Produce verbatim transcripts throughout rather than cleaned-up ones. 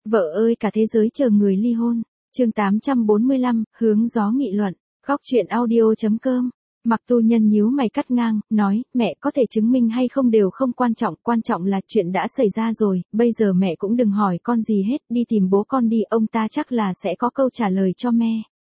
Vợ ơi cả thế giới chờ người ly hôn. Chương tám trăm bốn mươi lăm, hướng gió nghị luận. Góc truyện audio.com. Mặc Tu Nhân nhíu mày cắt ngang, nói, mẹ có thể chứng minh hay không đều không quan trọng, quan trọng là chuyện đã xảy ra rồi, bây giờ mẹ cũng đừng hỏi con gì hết, đi tìm bố con đi, ông ta chắc là sẽ có câu trả lời cho mẹ.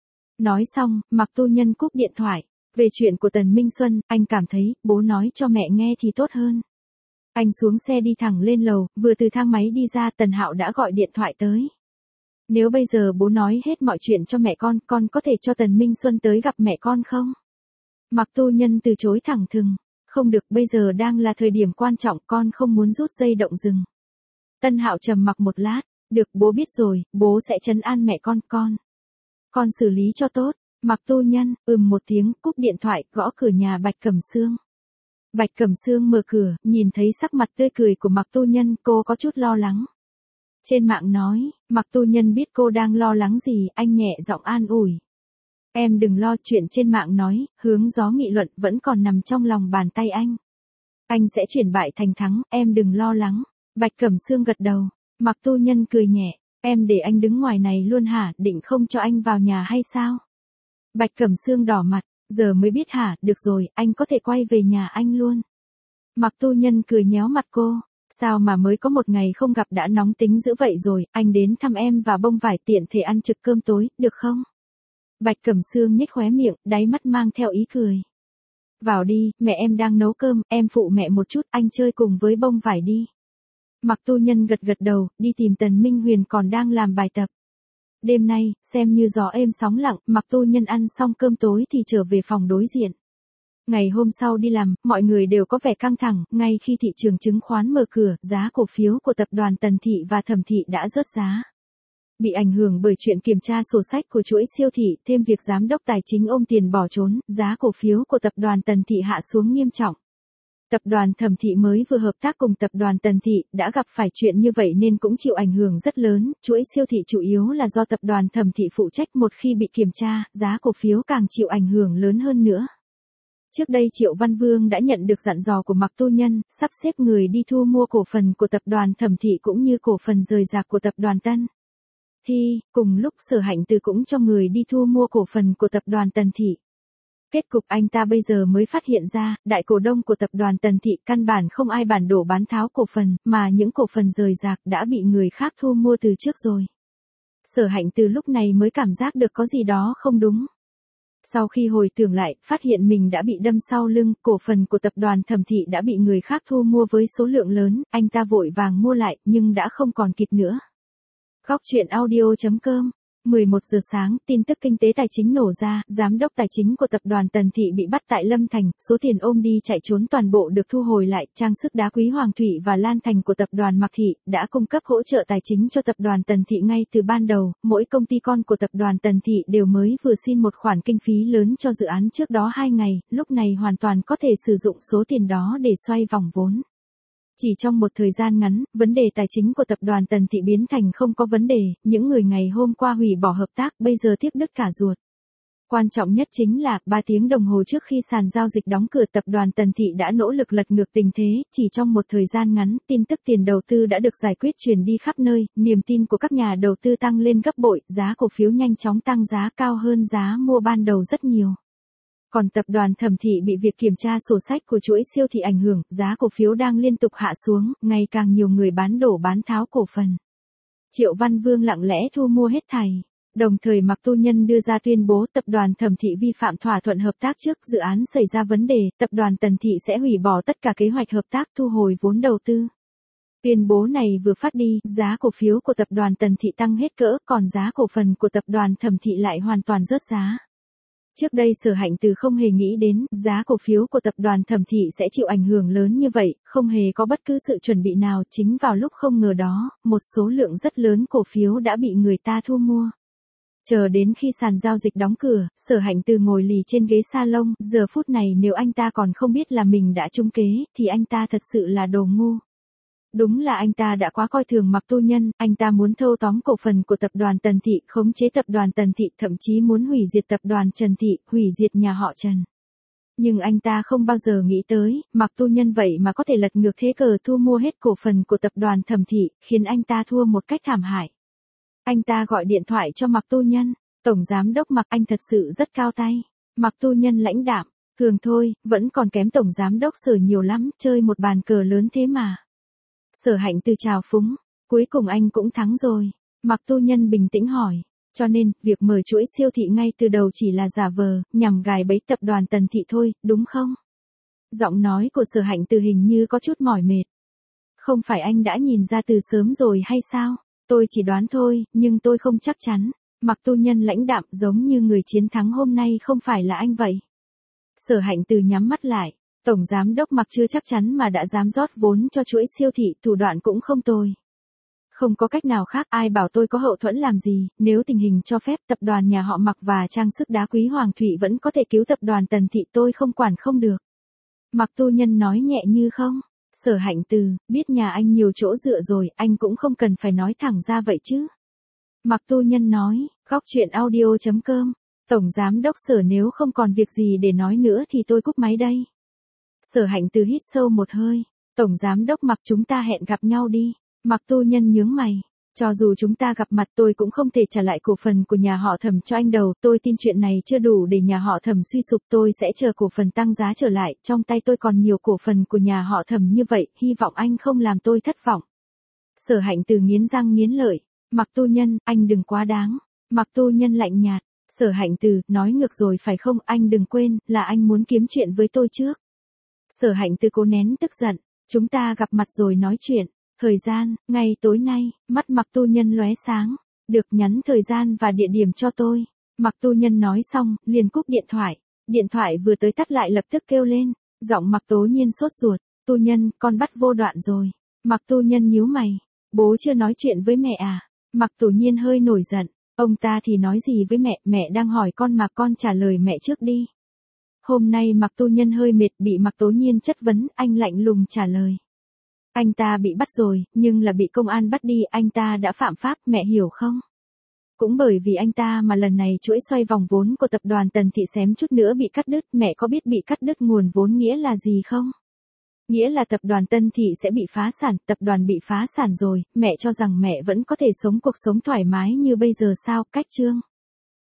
Nói xong, Mặc Tu Nhân cúp điện thoại. Về chuyện của Tần Minh Xuân, anh cảm thấy, bố nói cho mẹ nghe thì tốt hơn. Anh xuống xe đi thẳng lên lầu, vừa từ thang máy đi ra Tần Hạo đã gọi điện thoại tới. Nếu bây giờ bố nói hết mọi chuyện cho mẹ con, con có thể cho Tần Minh Xuân tới gặp mẹ con không? Mặc Tu Nhân từ chối thẳng thừng. Không được, bây giờ đang là thời điểm quan trọng, con không muốn rút dây động rừng. Tân Hạo trầm mặc một lát. Được, bố biết rồi, bố sẽ trấn an mẹ con, con. Con xử lý cho tốt. Mặc Tu Nhân, ừm một tiếng, cúp điện thoại, gõ cửa nhà Bạch Cẩm Sương. Bạch Cẩm Sương mở cửa, nhìn thấy sắc mặt tươi cười của Mặc Tu Nhân, cô có chút lo lắng. Trên mạng nói, Mặc Tu Nhân biết cô đang lo lắng gì, anh nhẹ giọng an ủi. Em đừng lo, chuyện trên mạng nói, hướng gió nghị luận vẫn còn nằm trong lòng bàn tay anh. Anh sẽ chuyển bại thành thắng, em đừng lo lắng. Bạch Cẩm Sương gật đầu. Mặc Tu Nhân cười nhẹ, em để anh đứng ngoài này luôn hả, định không cho anh vào nhà hay sao? Bạch Cẩm Sương đỏ mặt, giờ mới biết hả, được rồi, anh có thể quay về nhà anh luôn. Mặc Tu Nhân cười nhéo mặt cô, sao mà mới có một ngày không gặp đã nóng tính dữ vậy rồi, anh đến thăm em và bông vải tiện thể ăn trực cơm tối, được không? Bạch Cẩm Sương nhếch khóe miệng, đáy mắt mang theo ý cười. Vào đi, mẹ em đang nấu cơm, em phụ mẹ một chút, anh chơi cùng với bông vải đi. Mặc Tu Nhân gật gật đầu, đi tìm Tần Minh Huyền còn đang làm bài tập. Đêm nay, xem như gió êm sóng lặng, Mặc Tu Nhân ăn xong cơm tối thì trở về phòng đối diện. Ngày hôm sau đi làm, mọi người đều có vẻ căng thẳng, ngay khi thị trường chứng khoán mở cửa, giá cổ phiếu của tập đoàn Tần Thị và Thẩm Thị đã rớt giá. Bị ảnh hưởng bởi chuyện kiểm tra sổ sách của chuỗi siêu thị, thêm việc giám đốc tài chính ôm tiền bỏ trốn, giá cổ phiếu của tập đoàn Tần Thị hạ xuống nghiêm trọng. Tập đoàn Thẩm Thị mới vừa hợp tác cùng tập đoàn Tần Thị, đã gặp phải chuyện như vậy nên cũng chịu ảnh hưởng rất lớn, chuỗi siêu thị chủ yếu là do tập đoàn Thẩm Thị phụ trách, một khi bị kiểm tra, giá cổ phiếu càng chịu ảnh hưởng lớn hơn nữa. Trước đây Triệu Văn Vương đã nhận được dặn dò của Mặc Tu Nhân, sắp xếp người đi thu mua cổ phần của tập đoàn Thẩm Thị cũng như cổ phần rời rạc của tập đoàn Tân Thi, cùng lúc Sở Hạnh Từ cũng cho người đi thu mua cổ phần của tập đoàn Tần Thị. Kết cục anh ta bây giờ mới phát hiện ra, đại cổ đông của tập đoàn Tần Thị căn bản không ai bản đổ bán tháo cổ phần, mà những cổ phần rời rạc đã bị người khác thu mua từ trước rồi. Sở Hạnh Từ lúc này mới cảm giác được có gì đó không đúng. Sau khi hồi tưởng lại, phát hiện mình đã bị đâm sau lưng, cổ phần của tập đoàn Thẩm Thị đã bị người khác thu mua với số lượng lớn, anh ta vội vàng mua lại, nhưng đã không còn kịp nữa. Góc truyện audio.com. mười một giờ sáng, tin tức kinh tế tài chính nổ ra, giám đốc tài chính của tập đoàn Tần Thị bị bắt tại Lâm Thành, số tiền ôm đi chạy trốn toàn bộ được thu hồi lại, trang sức đá quý Hoàng Thủy và Lan Thành của tập đoàn Mặc Thị đã cung cấp hỗ trợ tài chính cho tập đoàn Tần Thị ngay từ ban đầu, mỗi công ty con của tập đoàn Tần Thị đều mới vừa xin một khoản kinh phí lớn cho dự án trước đó hai ngày, lúc này hoàn toàn có thể sử dụng số tiền đó để xoay vòng vốn. Chỉ trong một thời gian ngắn, vấn đề tài chính của tập đoàn Tần Thị biến thành không có vấn đề, những người ngày hôm qua hủy bỏ hợp tác bây giờ tiếc đứt cả ruột. Quan trọng nhất chính là, ba tiếng đồng hồ trước khi sàn giao dịch đóng cửa tập đoàn Tần Thị đã nỗ lực lật ngược tình thế, chỉ trong một thời gian ngắn, tin tức tiền đầu tư đã được giải quyết truyền đi khắp nơi, niềm tin của các nhà đầu tư tăng lên gấp bội, giá cổ phiếu nhanh chóng tăng giá cao hơn giá mua ban đầu rất nhiều. Còn tập đoàn Thẩm Thị bị việc kiểm tra sổ sách của chuỗi siêu thị ảnh hưởng, giá cổ phiếu đang liên tục hạ xuống, ngày càng nhiều người bán đổ bán tháo cổ phần. Triệu Văn Vương lặng lẽ thu mua hết thảy. Đồng thời Mặc Tu Nhân đưa ra tuyên bố tập đoàn Thẩm Thị vi phạm thỏa thuận hợp tác trước, dự án xảy ra vấn đề, tập đoàn Tần Thị sẽ hủy bỏ tất cả kế hoạch hợp tác, thu hồi vốn đầu tư. Tuyên bố này vừa phát đi, giá cổ phiếu của tập đoàn Tần Thị tăng hết cỡ, còn giá cổ phần của tập đoàn Thẩm Thị lại hoàn toàn rớt giá. Trước đây Sở Hạnh Từ không hề nghĩ đến, giá cổ phiếu của tập đoàn Thẩm Thị sẽ chịu ảnh hưởng lớn như vậy, không hề có bất cứ sự chuẩn bị nào, chính vào lúc không ngờ đó, một số lượng rất lớn cổ phiếu đã bị người ta thu mua. Chờ đến khi sàn giao dịch đóng cửa, Sở Hạnh Từ ngồi lì trên ghế salon, giờ phút này nếu anh ta còn không biết là mình đã trúng kế, thì anh ta thật sự là đồ ngu. Đúng là anh ta đã quá coi thường Mặc Tu Nhân, anh ta muốn thâu tóm cổ phần của tập đoàn Tần Thị, khống chế tập đoàn Tần Thị, thậm chí muốn hủy diệt tập đoàn Trần Thị, hủy diệt nhà họ Trần. Nhưng anh ta không bao giờ nghĩ tới, Mặc Tu Nhân vậy mà có thể lật ngược thế cờ thu mua hết cổ phần của tập đoàn Thẩm Thị, khiến anh ta thua một cách thảm hại. Anh ta gọi điện thoại cho Mạc Tu Nhân. Tổng giám đốc Mạc, anh thật sự rất cao tay. Mạc Tu Nhân lãnh đạm. Thường thôi, vẫn còn kém tổng giám đốc Sở nhiều lắm, chơi một bàn cờ lớn thế mà. Sở Hạnh Từ chào phúng. Cuối cùng anh cũng thắng rồi. Mạc Tu Nhân bình tĩnh hỏi. Cho nên, việc mở chuỗi siêu thị ngay từ đầu chỉ là giả vờ, nhằm gài bẫy tập đoàn Tần Thị thôi, đúng không? Giọng nói của Sở Hạnh Từ hình như có chút mỏi mệt. Không phải anh đã nhìn ra từ sớm rồi hay sao? Tôi chỉ đoán thôi, nhưng tôi không chắc chắn. Mạc Tu Nhân lãnh đạm giống như người chiến thắng hôm nay không phải là anh vậy. Sở Hạnh Từ nhắm mắt lại. Tổng giám đốc Mạc chưa chắc chắn mà đã dám rót vốn cho chuỗi siêu thị, thủ đoạn cũng không tồi. Không có cách nào khác, ai bảo tôi có hậu thuẫn làm gì, nếu tình hình cho phép tập đoàn nhà họ Mạc và trang sức đá quý Hoàng Thụy vẫn có thể cứu tập đoàn Tần Thị, tôi không quản không được. Mạc Tu Nhân nói nhẹ như không. Sở Hạnh Từ, biết nhà anh nhiều chỗ dựa rồi, anh cũng không cần phải nói thẳng ra vậy chứ. Mạc Tu Nhân nói, góc truyện audio chấm com. Tổng giám đốc Sở nếu không còn việc gì để nói nữa thì tôi cúp máy đây. Sở Hạnh Từ hít sâu một hơi. Tổng giám đốc Mạc, chúng ta hẹn gặp nhau đi. Mạc Tu Nhân nhướng mày. Cho dù chúng ta gặp mặt tôi cũng không thể trả lại cổ phần của nhà họ Thẩm cho anh đâu. Tôi tin chuyện này chưa đủ để nhà họ Thẩm suy sụp. Tôi sẽ chờ cổ phần tăng giá trở lại. Trong tay tôi còn nhiều cổ phần của nhà họ Thẩm như vậy. Hy vọng anh không làm tôi thất vọng. Sở Hạnh Từ nghiến răng nghiến lợi. Mạc Tu Nhân, anh đừng quá đáng. Mạc Tu Nhân lạnh nhạt. Sở Hạnh Từ, nói ngược rồi phải không? Anh đừng quên, là anh muốn kiếm chuyện với tôi trước. Sở Hạnh Từ cố nén tức giận. Chúng ta gặp mặt rồi nói chuyện. Thời gian, ngay tối nay, mắt Mạc Tu Nhân lóe sáng. Được, nhắn thời gian và địa điểm cho tôi. Mạc Tu Nhân nói xong, liền cúp điện thoại. Điện thoại vừa tới tắt lại lập tức kêu lên. Giọng Mạc Tố Nhiên sốt ruột. Tu Nhân, con bắt vô đoạn rồi. Mạc Tu Nhân nhíu mày. Bố chưa nói chuyện với mẹ à? Mạc Tố Nhiên hơi nổi giận. Ông ta thì nói gì với mẹ, mẹ đang hỏi con mà, con trả lời mẹ trước đi. Hôm nay Mạc Tu Nhân hơi mệt, bị Mạc Tố Nhiên chất vấn, anh lạnh lùng trả lời. Anh ta bị bắt rồi, nhưng là bị công an bắt đi, anh ta đã phạm pháp, mẹ hiểu không? Cũng bởi vì anh ta mà lần này chuỗi xoay vòng vốn của tập đoàn Tần Thị xém chút nữa bị cắt đứt, mẹ có biết bị cắt đứt nguồn vốn nghĩa là gì không? Nghĩa là tập đoàn Tân Thị sẽ bị phá sản, tập đoàn bị phá sản rồi, mẹ cho rằng mẹ vẫn có thể sống cuộc sống thoải mái như bây giờ sao, cách chương.